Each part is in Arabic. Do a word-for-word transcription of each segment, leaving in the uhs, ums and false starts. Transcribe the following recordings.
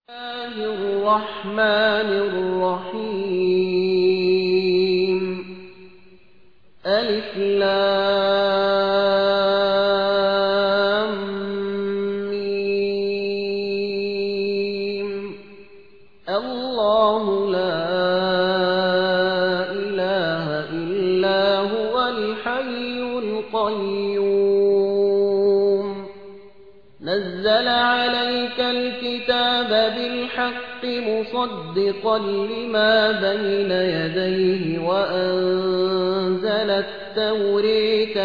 الله الرحمن الرحيم ألف لام ميم الله لا إله إلا هو الحي القيوم نزل عليك الكتاب بالحق مصدقا لما بين يديه وأنزل التوريت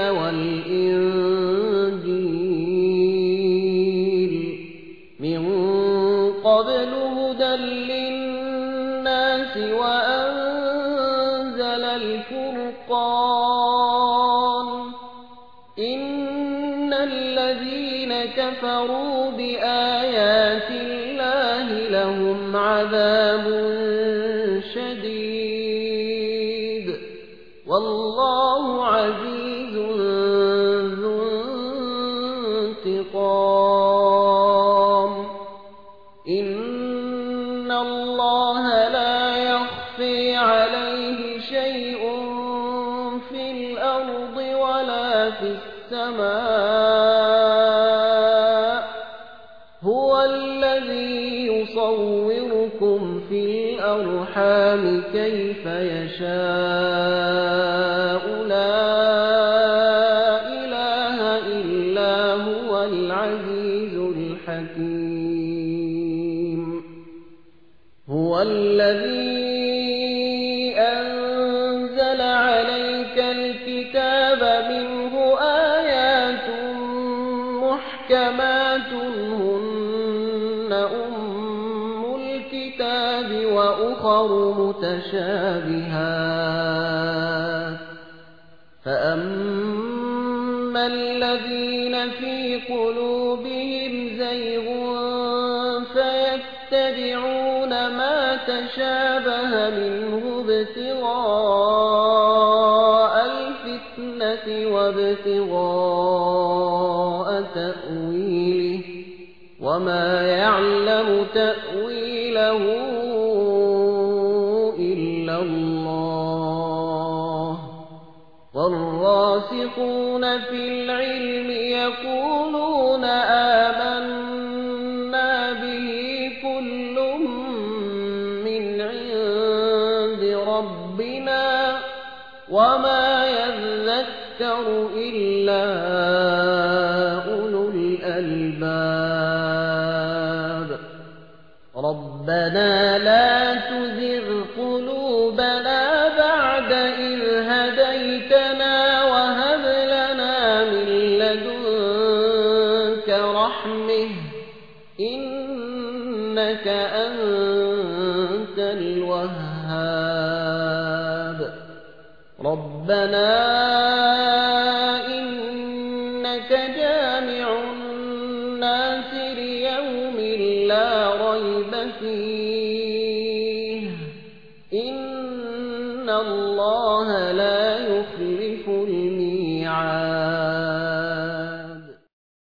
والإنجيل من قبل هدى للناس وأنزل الفرقان إن الذين كفروا بآيات الله لهم عذاب شديد والله عزيز ذو انتقام إن الله لا يخفي عليه شيء في الأرض ولا في السماء هو الذي يصوركم في الأرحام كيف يشاء لا إله إلا هو العزيز الحكيم هو الذي أنزل عليك الكتاب منه آيات محكمات هن أم الكتاب وأخر متشابهات فأما الذين في قلوبهم زيغ فيتبعون ما تشابه منه ابتغاء الفتنة وابتغاء تأويله وما يعلم تأويله إلا الله والراسخون في العلم يقولون آمنا به كل من عند ربنا وما يذكر إلا أولو الألباب ربنا لا تزغ قلوبنا بعد إذ هديتنا وهب لنا من لدنك رحمة إنك أنت الوهاب ربنا إنك جامع الناس ليوم لا ريب فيه إن الله لا